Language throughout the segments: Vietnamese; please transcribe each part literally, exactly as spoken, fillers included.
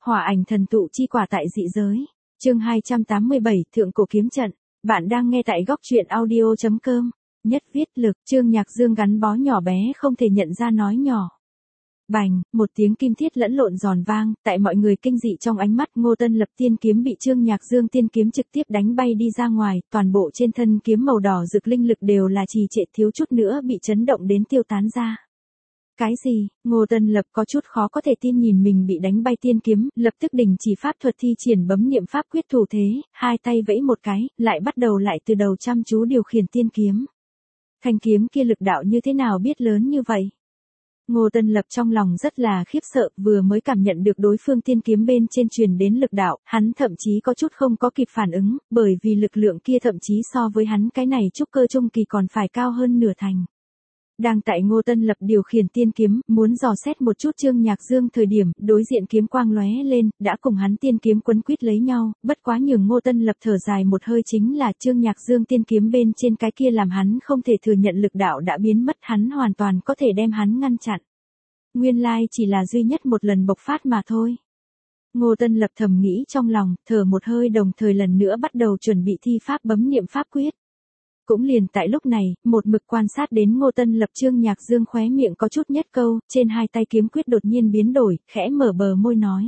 Hỏa ảnh thần tụ chi quả tại dị giới. Chương hai trăm tám mươi bảy, Thượng cổ kiếm trận. Bạn đang nghe tại góc truyện audio chấm com. Nhất viết lực, Trương Nhạc Dương gắn bó nhỏ bé không thể nhận ra nói nhỏ. Bành, một tiếng kim thiết lẫn lộn giòn vang, tại mọi người kinh dị trong ánh mắt, Ngô Tân Lập tiên kiếm bị Trương Nhạc Dương tiên kiếm trực tiếp đánh bay đi ra ngoài, toàn bộ trên thân kiếm màu đỏ rực linh lực đều là trì trệ, thiếu chút nữa bị chấn động đến tiêu tán ra. Cái gì? Ngô Tân Lập có chút khó có thể tin nhìn mình bị đánh bay tiên kiếm, lập tức đình chỉ pháp thuật thi triển bấm niệm pháp quyết thủ thế, hai tay vẫy một cái, lại bắt đầu lại từ đầu chăm chú điều khiển tiên kiếm. Thanh kiếm kia lực đạo như thế nào biết lớn như vậy? Ngô Tân Lập trong lòng rất là khiếp sợ, vừa mới cảm nhận được đối phương tiên kiếm bên trên truyền đến lực đạo, hắn thậm chí có chút không có kịp phản ứng, bởi vì lực lượng kia thậm chí so với hắn cái này trúc cơ trung kỳ còn phải cao hơn nửa thành. Đang tại Ngô Tân Lập điều khiển tiên kiếm, muốn dò xét một chút Trương Nhạc Dương thời điểm, đối diện kiếm quang lóe lên, đã cùng hắn tiên kiếm quấn quýt lấy nhau, bất quá nhường Ngô Tân Lập thở dài một hơi chính là Trương Nhạc Dương tiên kiếm bên trên cái kia làm hắn không thể thừa nhận lực đạo đã biến mất, hắn hoàn toàn có thể đem hắn ngăn chặn. Nguyên lai chỉ là duy nhất một lần bộc phát mà thôi. Ngô Tân Lập thầm nghĩ trong lòng, thở một hơi đồng thời lần nữa bắt đầu chuẩn bị thi pháp bấm niệm pháp quyết. Cũng liền tại lúc này, một mực quan sát đến Ngô Tân Lập Trương Nhạc Dương khóe miệng có chút nhất câu, trên hai tay kiếm quyết đột nhiên biến đổi, khẽ mở bờ môi nói.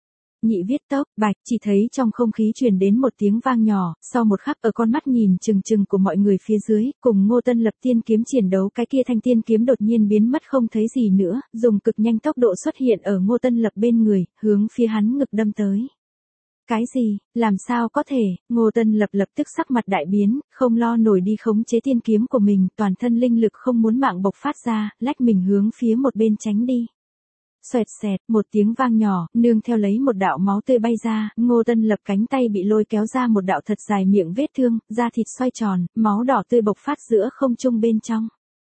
Nhị viết tốc, bạch, chỉ thấy trong không khí truyền đến một tiếng vang nhỏ, sau một khắc ở con mắt nhìn chừng chừng của mọi người phía dưới, cùng Ngô Tân Lập tiên kiếm chiến đấu cái kia thanh tiên kiếm đột nhiên biến mất không thấy gì nữa, dùng cực nhanh tốc độ xuất hiện ở Ngô Tân Lập bên người, hướng phía hắn ngực đâm tới. Cái gì, làm sao có thể? Ngô Tân Lập lập tức sắc mặt đại biến, không lo nổi đi khống chế tiên kiếm của mình, toàn thân linh lực không muốn mạng bộc phát ra, lách mình hướng phía một bên tránh đi. Xoẹt xẹt, một tiếng vang nhỏ, nương theo lấy một đạo máu tươi bay ra, Ngô Tân Lập cánh tay bị lôi kéo ra một đạo thật dài miệng vết thương, da thịt xoay tròn, máu đỏ tươi bộc phát giữa không trung bên trong.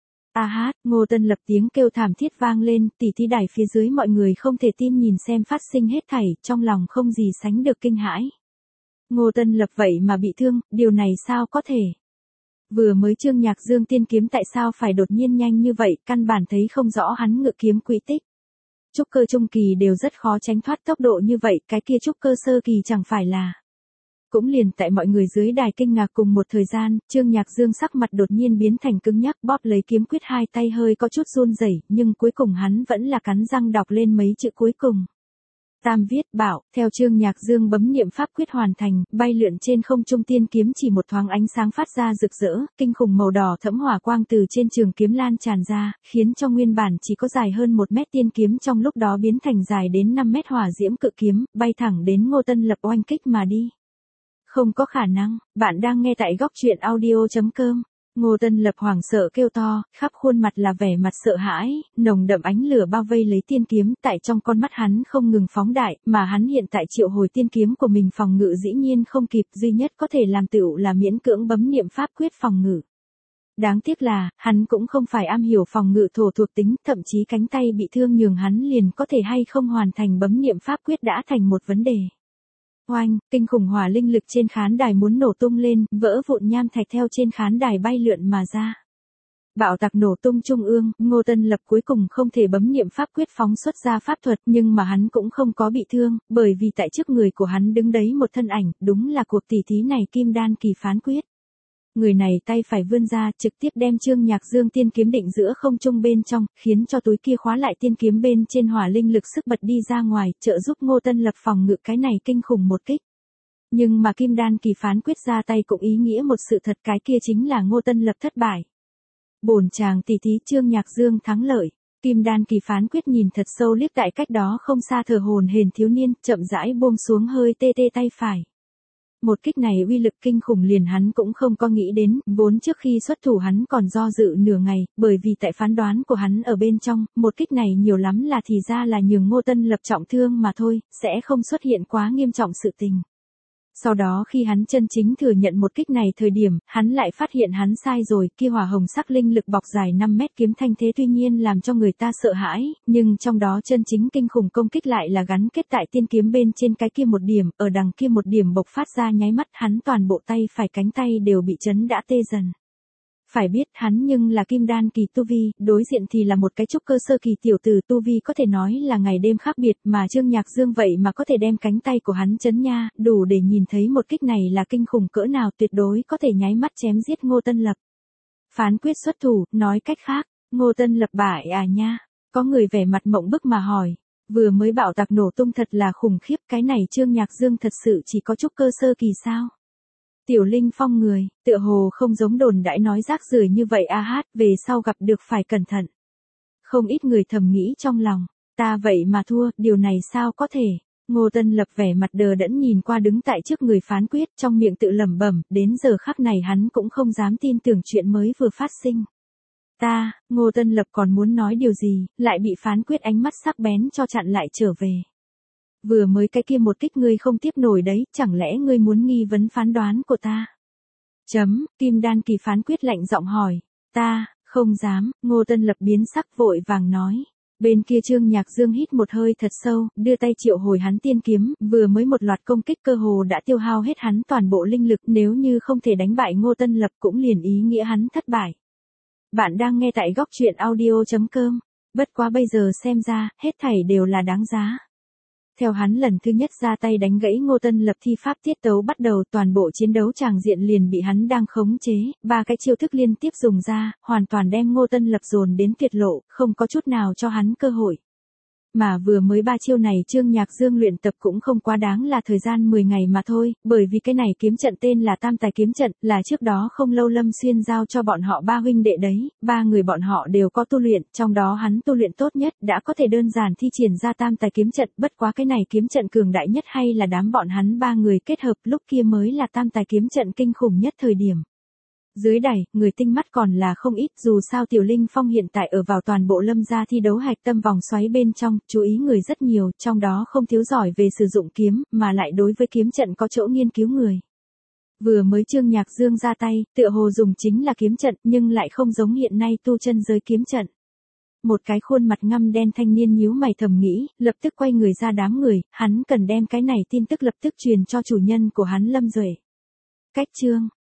A hát, Ngô Tân Lập tiếng kêu thảm thiết vang lên, tỉ thí đài phía dưới mọi người không thể tin nhìn xem phát sinh hết thảy, trong lòng không gì sánh được kinh hãi. Ngô Tân Lập vậy mà bị thương, điều này sao có thể? Vừa mới Trương Nhạc Dương tiên kiếm tại sao phải đột nhiên nhanh như vậy, căn bản thấy không rõ hắn ngự kiếm quỹ tích. Trúc cơ trung kỳ đều rất khó tránh thoát tốc độ như vậy, cái kia trúc cơ sơ kỳ chẳng phải là. Cũng liền tại mọi người dưới đài kinh ngạc cùng một thời gian, Trương Nhạc Dương sắc mặt đột nhiên biến thành cứng nhắc, bóp lấy kiếm quyết, hai tay hơi có chút run rẩy, nhưng cuối cùng hắn vẫn là cắn răng đọc lên mấy chữ cuối cùng. Tam viết bảo, theo Trương Nhạc Dương bấm niệm pháp quyết hoàn thành, bay lượn trên không trung tiên kiếm chỉ một thoáng ánh sáng phát ra rực rỡ, kinh khủng màu đỏ thẫm hỏa quang từ trên trường kiếm lan tràn ra, khiến cho nguyên bản chỉ có dài hơn một mét tiên kiếm trong lúc đó biến thành dài đến năm mét hỏa diễm cự kiếm, bay thẳng đến Ngô Tân Lập oanh kích mà đi. Không có khả năng, bạn đang nghe tại góc truyện audio chấm com. Ngô Tân Lập hoảng sợ kêu to, khắp khuôn mặt là vẻ mặt sợ hãi, nồng đậm ánh lửa bao vây lấy tiên kiếm, tại trong con mắt hắn không ngừng phóng đại, mà hắn hiện tại triệu hồi tiên kiếm của mình phòng ngự dĩ nhiên không kịp, duy nhất có thể làm tựu là miễn cưỡng bấm niệm pháp quyết phòng ngự. Đáng tiếc là, hắn cũng không phải am hiểu phòng ngự thổ thuộc tính, thậm chí cánh tay bị thương nhường hắn liền có thể hay không hoàn thành bấm niệm pháp quyết đã thành một vấn đề. Oanh, kinh khủng hỏa linh lực trên khán đài muốn nổ tung lên, vỡ vụn nham thạch theo trên khán đài bay lượn mà ra. Bạo tạc nổ tung trung ương, Ngô Tân Lập cuối cùng không thể bấm niệm pháp quyết phóng xuất ra pháp thuật, nhưng mà hắn cũng không có bị thương, bởi vì tại trước người của hắn đứng đấy một thân ảnh, đúng là cuộc tỷ thí này kim đan kỳ phán quyết. Người này tay phải vươn ra, trực tiếp đem Trương Nhạc Dương tiên kiếm định giữa không trung bên trong, khiến cho túi kia khóa lại tiên kiếm bên trên hỏa linh lực sức bật đi ra ngoài, trợ giúp Ngô Tân Lập phòng ngự cái này kinh khủng một kích. Nhưng mà kim đan kỳ phán quyết ra tay cũng ý nghĩa một sự thật, cái kia chính là Ngô Tân Lập thất bại. Bổn chàng tỷ thí Trương Nhạc Dương thắng lợi. Kim đan kỳ phán quyết nhìn thật sâu liếc tại cách đó không xa thờ hồn hển thiếu niên, chậm rãi buông xuống hơi tê tê tay phải. Một kích này uy lực kinh khủng liền hắn cũng không có nghĩ đến, vốn trước khi xuất thủ hắn còn do dự nửa ngày, bởi vì tại phán đoán của hắn ở bên trong, một kích này nhiều lắm là thì ra là nhường Ngô Tân Lập trọng thương mà thôi, sẽ không xuất hiện quá nghiêm trọng sự tình. Sau đó khi hắn chân chính thừa nhận một kích này thời điểm, hắn lại phát hiện hắn sai rồi, kia hỏa hồng sắc linh lực bọc dài năm mét kiếm thanh thế tuy nhiên làm cho người ta sợ hãi, nhưng trong đó chân chính kinh khủng công kích lại là gắn kết tại tiên kiếm bên trên cái kia một điểm, ở đằng kia một điểm bộc phát ra nháy mắt hắn toàn bộ tay phải cánh tay đều bị chấn đã tê dần. Phải biết hắn nhưng là kim đan kỳ tu vi, đối diện thì là một cái trúc cơ sơ kỳ tiểu tử tu vi có thể nói là ngày đêm khác biệt mà Trương Nhạc Dương vậy mà có thể đem cánh tay của hắn chấn nha, đủ để nhìn thấy một kích này là kinh khủng cỡ nào tuyệt đối có thể nháy mắt chém giết Ngô Tân Lập. Phán quyết xuất thủ, nói cách khác, Ngô Tân Lập bại à nha, có người vẻ mặt mộng bức mà hỏi. Vừa mới bạo tạc nổ tung thật là khủng khiếp, cái này Trương Nhạc Dương thật sự chỉ có trúc cơ sơ kỳ sao? Tiểu Linh Phong người, tựa hồ không giống đồn đãi nói rác rưởi như vậy a hát, về sau gặp được phải cẩn thận. Không ít người thầm nghĩ trong lòng, ta vậy mà thua, điều này sao có thể? Ngô Tân Lập vẻ mặt đờ đẫn nhìn qua đứng tại trước người phán quyết, trong miệng tự lẩm bẩm, đến giờ khắc này hắn cũng không dám tin tưởng chuyện mới vừa phát sinh. Ta, Ngô Tân Lập còn muốn nói điều gì, lại bị phán quyết ánh mắt sắc bén cho chặn lại trở về. Vừa mới cái kia một kích ngươi không tiếp nổi đấy, chẳng lẽ ngươi muốn nghi vấn phán đoán của ta? Chấm, Kim Đan kỳ phán quyết lạnh giọng hỏi. Ta, không dám, Ngô Tân Lập biến sắc vội vàng nói. Bên kia Trương Nhạc Dương hít một hơi thật sâu, đưa tay triệu hồi hắn tiên kiếm, vừa mới một loạt công kích cơ hồ đã tiêu hao hết hắn toàn bộ linh lực, nếu như không thể đánh bại Ngô Tân Lập cũng liền ý nghĩa hắn thất bại. Bạn đang nghe tại góc truyện audio chấm com, bất quá bây giờ xem ra, hết thảy đều là đáng giá. Theo hắn lần thứ nhất ra tay đánh gãy Ngô Tân Lập thi pháp tiết tấu bắt đầu, toàn bộ chiến đấu tràng diện liền bị hắn đang khống chế, ba cái chiêu thức liên tiếp dùng ra, hoàn toàn đem Ngô Tân Lập dồn đến tuyệt lộ, không có chút nào cho hắn cơ hội. Mà vừa mới ba chiêu này Trương Nhạc Dương luyện tập cũng không quá đáng là thời gian mười ngày mà thôi, bởi vì cái này kiếm trận tên là Tam Tài kiếm trận, là trước đó không lâu Lâm Xuyên giao cho bọn họ ba huynh đệ đấy, ba người bọn họ đều có tu luyện, trong đó hắn tu luyện tốt nhất, đã có thể đơn giản thi triển ra Tam Tài kiếm trận, bất quá cái này kiếm trận cường đại nhất hay là đám bọn hắn ba người kết hợp, lúc kia mới là Tam Tài kiếm trận kinh khủng nhất thời điểm. Dưới đài, người tinh mắt còn là không ít, dù sao Tiểu Linh Phong hiện tại ở vào toàn bộ Lâm gia thi đấu hạch tâm vòng xoáy bên trong, chú ý người rất nhiều, trong đó không thiếu giỏi về sử dụng kiếm, mà lại đối với kiếm trận có chỗ nghiên cứu người. Vừa mới Trương Nhạc Dương ra tay, tựa hồ dùng chính là kiếm trận, nhưng lại không giống hiện nay tu chân giới kiếm trận. Một cái khuôn mặt ngăm đen thanh niên nhíu mày thầm nghĩ, lập tức quay người ra đám người, hắn cần đem cái này tin tức lập tức truyền cho chủ nhân của hắn Lâm Duệ. Cách Trương